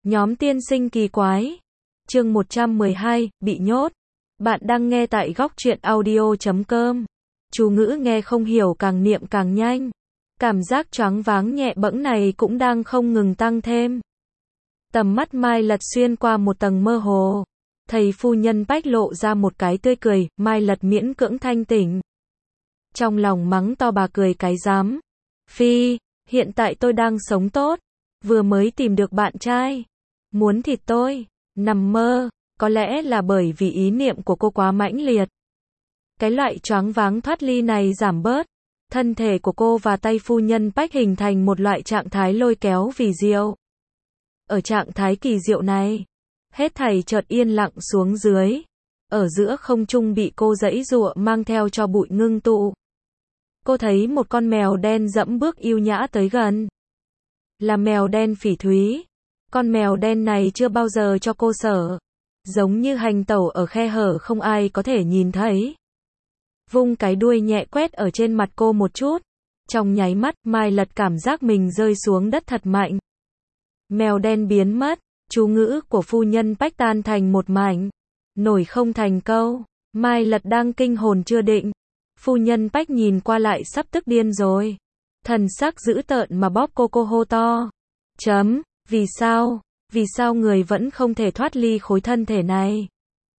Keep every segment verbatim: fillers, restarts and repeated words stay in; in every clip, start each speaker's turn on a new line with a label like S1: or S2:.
S1: Nhóm tiên sinh kỳ quái. Chương một trăm mười hai, bị nhốt. Bạn đang nghe tại góc truyện audio chấm com. Chú ngữ nghe không hiểu càng niệm càng nhanh. Cảm giác choáng váng nhẹ bẫng này cũng đang không ngừng tăng thêm. Tầm mắt Mai Lật xuyên qua một tầng mơ hồ. Thầy phu nhân Bách lộ ra một cái tươi cười, Mai Lật miễn cưỡng thanh tỉnh. Trong lòng mắng to bà cười cái dám. Phi, hiện tại tôi đang sống tốt. Vừa mới tìm được bạn trai. Muốn thịt tôi. Nằm mơ. Có lẽ là bởi vì ý niệm của cô quá mãnh liệt. Cái loại choáng váng thoát ly này giảm bớt. Thân thể của cô và tay phu nhân Bách hình thành một loại trạng thái lôi kéo vì diệu. Ở trạng thái kỳ diệu này, hết thảy chợt yên lặng xuống dưới. Ở giữa không trung bị cô giãy giụa mang theo cho bụi ngưng tụ. Cô thấy một con mèo đen dẫm bước yêu nhã tới gần. Là mèo đen Phỉ Thúy. Con mèo đen này chưa bao giờ cho cô sợ. Giống như hành tẩu ở khe hở không ai có thể nhìn thấy. Vung cái đuôi nhẹ quét ở trên mặt cô một chút. Trong nháy mắt, Mai Lật cảm giác mình rơi xuống đất thật mạnh. Mèo đen biến mất, chú ngữ của phu nhân Bách tan thành một mảnh. Nổi không thành câu. Mai Lật đang kinh hồn chưa định. Phu nhân Bách nhìn qua lại sắp tức điên rồi. Thần sắc dữ tợn mà bóp cô cô hô to. Chấm, vì sao? Vì sao người vẫn không thể thoát ly khối thân thể này?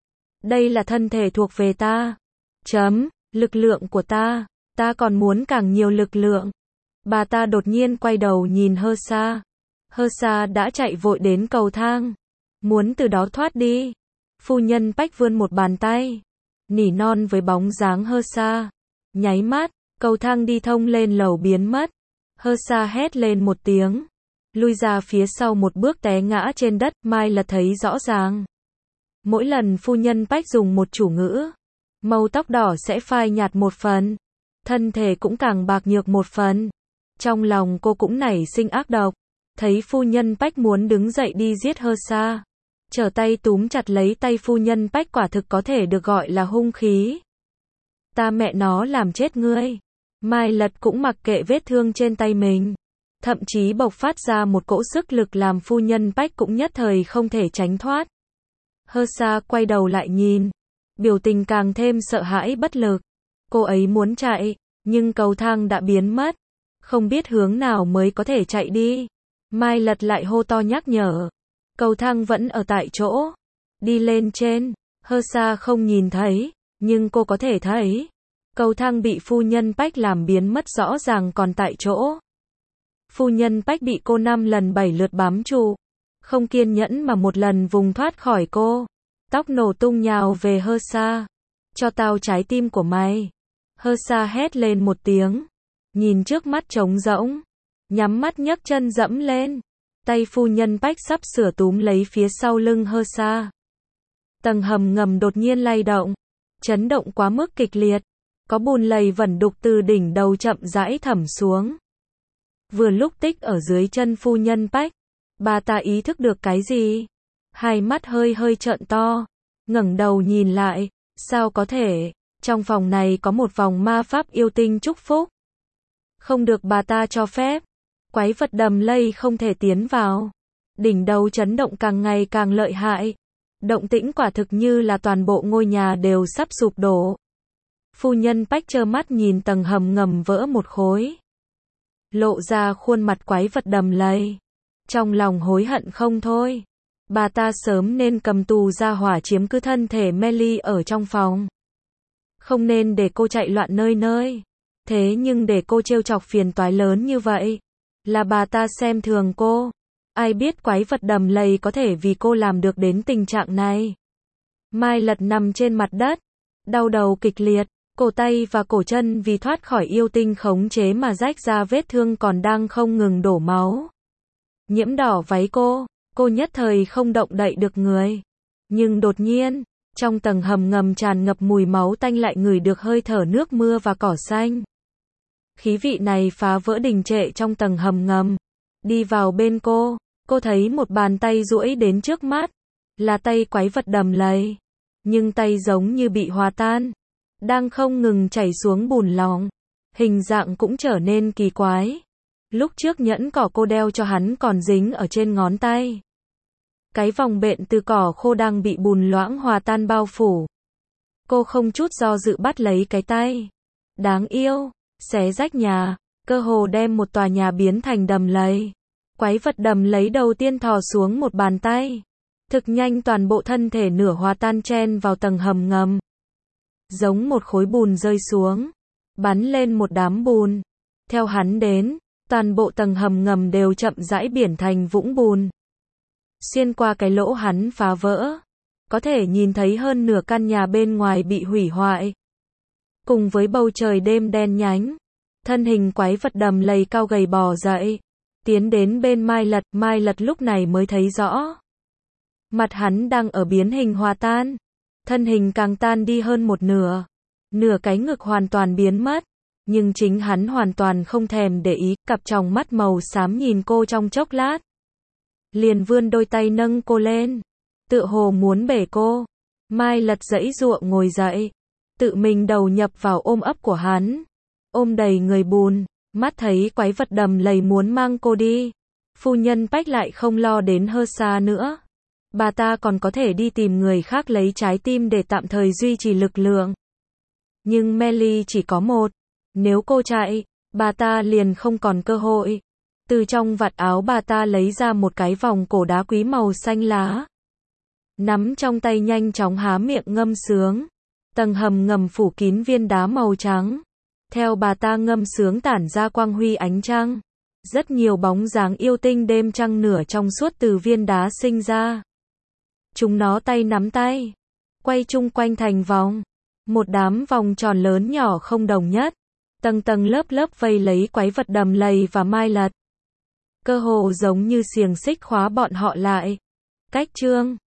S1: Đây là thân thể thuộc về ta. Chấm, lực lượng của ta. Ta còn muốn càng nhiều lực lượng. Bà ta đột nhiên quay đầu nhìn Hơ Sa. Hơ Sa đã chạy vội đến cầu thang. Muốn từ đó thoát đi. Phu nhân Bách vươn một bàn tay. Nỉ non với bóng dáng Hơ Sa. Nháy mắt, cầu thang đi thông lên lầu biến mất. Hơ Sa hét lên một tiếng. Lui ra phía sau một bước té ngã trên đất, Mai Lật thấy rõ ràng. Mỗi lần phu nhân Bách dùng một chủ ngữ, màu tóc đỏ sẽ phai nhạt một phần. Thân thể cũng càng bạc nhược một phần. Trong lòng cô cũng nảy sinh ác độc. Thấy phu nhân Bách muốn đứng dậy đi giết Hơ Sa. Trở tay túm chặt lấy tay phu nhân Bách quả thực có thể được gọi là hung khí. Ta mẹ nó làm chết ngươi. Mai Lật cũng mặc kệ vết thương trên tay mình. Thậm chí bộc phát ra một cỗ sức lực làm phu nhân Bách cũng nhất thời không thể tránh thoát. Hơ Sa quay đầu lại nhìn. Biểu tình càng thêm sợ hãi bất lực. Cô ấy muốn chạy, nhưng cầu thang đã biến mất. Không biết hướng nào mới có thể chạy đi. Mai Lật lại hô to nhắc nhở. Cầu thang vẫn ở tại chỗ. Đi lên trên. Hơ Sa không nhìn thấy, nhưng cô có thể thấy. Cầu thang bị phu nhân Bách làm biến mất rõ ràng còn tại chỗ. Phu nhân Bách bị cô năm lần bảy lượt bám trụ. Không kiên nhẫn mà một lần vùng thoát khỏi cô. Tóc nổ tung nhào về Hơ Sa. Cho tao trái tim của mày. Hơ Sa hét lên một tiếng. Nhìn trước mắt trống rỗng. Nhắm mắt nhấc chân dẫm lên. Tay phu nhân Bách sắp sửa túm lấy phía sau lưng Hơ Sa. Tầng hầm ngầm đột nhiên lay động. Chấn động quá mức kịch liệt. Có bùn lầy vẩn đục từ đỉnh đầu chậm rãi thẩm xuống. Vừa lúc tích ở dưới chân phu nhân Bách. Bà ta ý thức được cái gì? Hai mắt hơi hơi trợn to. Ngẩng đầu nhìn lại. Sao có thể? Trong phòng này có một vòng ma pháp yêu tinh chúc phúc. Không được bà ta cho phép. Quái vật đầm lây không thể tiến vào. Đỉnh đầu chấn động càng ngày càng lợi hại. Động tĩnh quả thực như là toàn bộ ngôi nhà đều sắp sụp đổ. Phu nhân Bách trơ mắt nhìn tầng hầm ngầm vỡ một khối. Lộ ra khuôn mặt quái vật đầm lầy. Trong lòng hối hận không thôi. Bà ta sớm nên cầm tù ra hỏa chiếm cứ thân thể Melly ở trong phòng. Không nên để cô chạy loạn nơi nơi. Thế nhưng để cô trêu chọc phiền toái lớn như vậy. Là bà ta xem thường cô. Ai biết quái vật đầm lầy có thể vì cô làm được đến tình trạng này. Mai Lật nằm trên mặt đất. Đau đầu kịch liệt. Cổ tay và cổ chân vì thoát khỏi yêu tinh khống chế mà rách ra vết thương còn đang không ngừng đổ máu. Nhiễm đỏ váy cô. Cô nhất thời không động đậy được người. Nhưng đột nhiên, trong tầng hầm ngầm tràn ngập mùi máu tanh lại ngửi được hơi thở nước mưa và cỏ xanh. Khí vị này phá vỡ đình trệ trong tầng hầm ngầm. Đi vào bên cô, cô thấy một bàn tay duỗi đến trước mắt. Là tay quái vật đầm lầy. Nhưng tay giống như bị hòa tan. Đang không ngừng chảy xuống bùn lỏng. Hình dạng cũng trở nên kỳ quái. Lúc trước nhẫn cỏ cô đeo cho hắn còn dính ở trên ngón tay. cái vòng bện từ cỏ khô đang bị bùn loãng hòa tan bao phủ. Cô không chút do dự bắt lấy cái tay. Đáng yêu, xé rách nhà, cơ hồ đem một tòa nhà biến thành đầm lầy. Quái vật đầm lầy đầu tiên thò xuống một bàn tay. Thực nhanh toàn bộ thân thể nửa hòa tan chen vào tầng hầm ngầm. Giống một khối bùn rơi xuống. Bắn lên một đám bùn. Theo hắn đến, toàn bộ tầng hầm ngầm đều chậm rãi biển thành vũng bùn. Xuyên qua cái lỗ hắn phá vỡ, có thể nhìn thấy hơn nửa căn nhà bên ngoài bị hủy hoại. Cùng với bầu trời đêm đen nhánh, thân hình quái vật đầm lầy cao gầy bò dậy, tiến đến bên Mai Lật, Mai Lật lúc này mới thấy rõ. Mặt hắn đang ở biến hình hòa tan, thân hình càng tan đi hơn một nửa, nửa cái ngực hoàn toàn biến mất, nhưng chính hắn hoàn toàn không thèm để ý, cặp tròng mắt màu xám nhìn cô trong chốc lát. Liền vươn đôi tay nâng cô lên, tựa hồ muốn bể cô. Mai Lật giãy giụa ngồi dậy, tự mình đầu nhập vào ôm ấp của hắn, ôm đầy người bùn, mắt thấy quái vật đầm lầy muốn mang cô đi. Phu nhân Bách lại không lo đến hơ xa nữa. Bà ta còn có thể đi tìm người khác lấy trái tim để tạm thời duy trì lực lượng. Nhưng Melly chỉ có một. Nếu cô chạy, bà ta liền không còn cơ hội. Từ trong vạt áo bà ta lấy ra một cái vòng cổ đá quý màu xanh lá. Nắm trong tay nhanh chóng há miệng ngâm sướng. Tầng hầm ngầm phủ kín viên đá màu trắng. Theo bà ta ngâm sướng tản ra quang huy ánh trăng. Rất nhiều bóng dáng yêu tinh đêm trăng nửa trong suốt từ viên đá sinh ra. Chúng nó tay nắm tay, quay chung quanh thành vòng. Một đám vòng tròn lớn nhỏ không đồng nhất. Tầng tầng lớp lớp vây lấy quái vật đầm lầy và Mai Lật. Cơ hồ giống như xiềng xích khóa bọn họ lại. Cách chương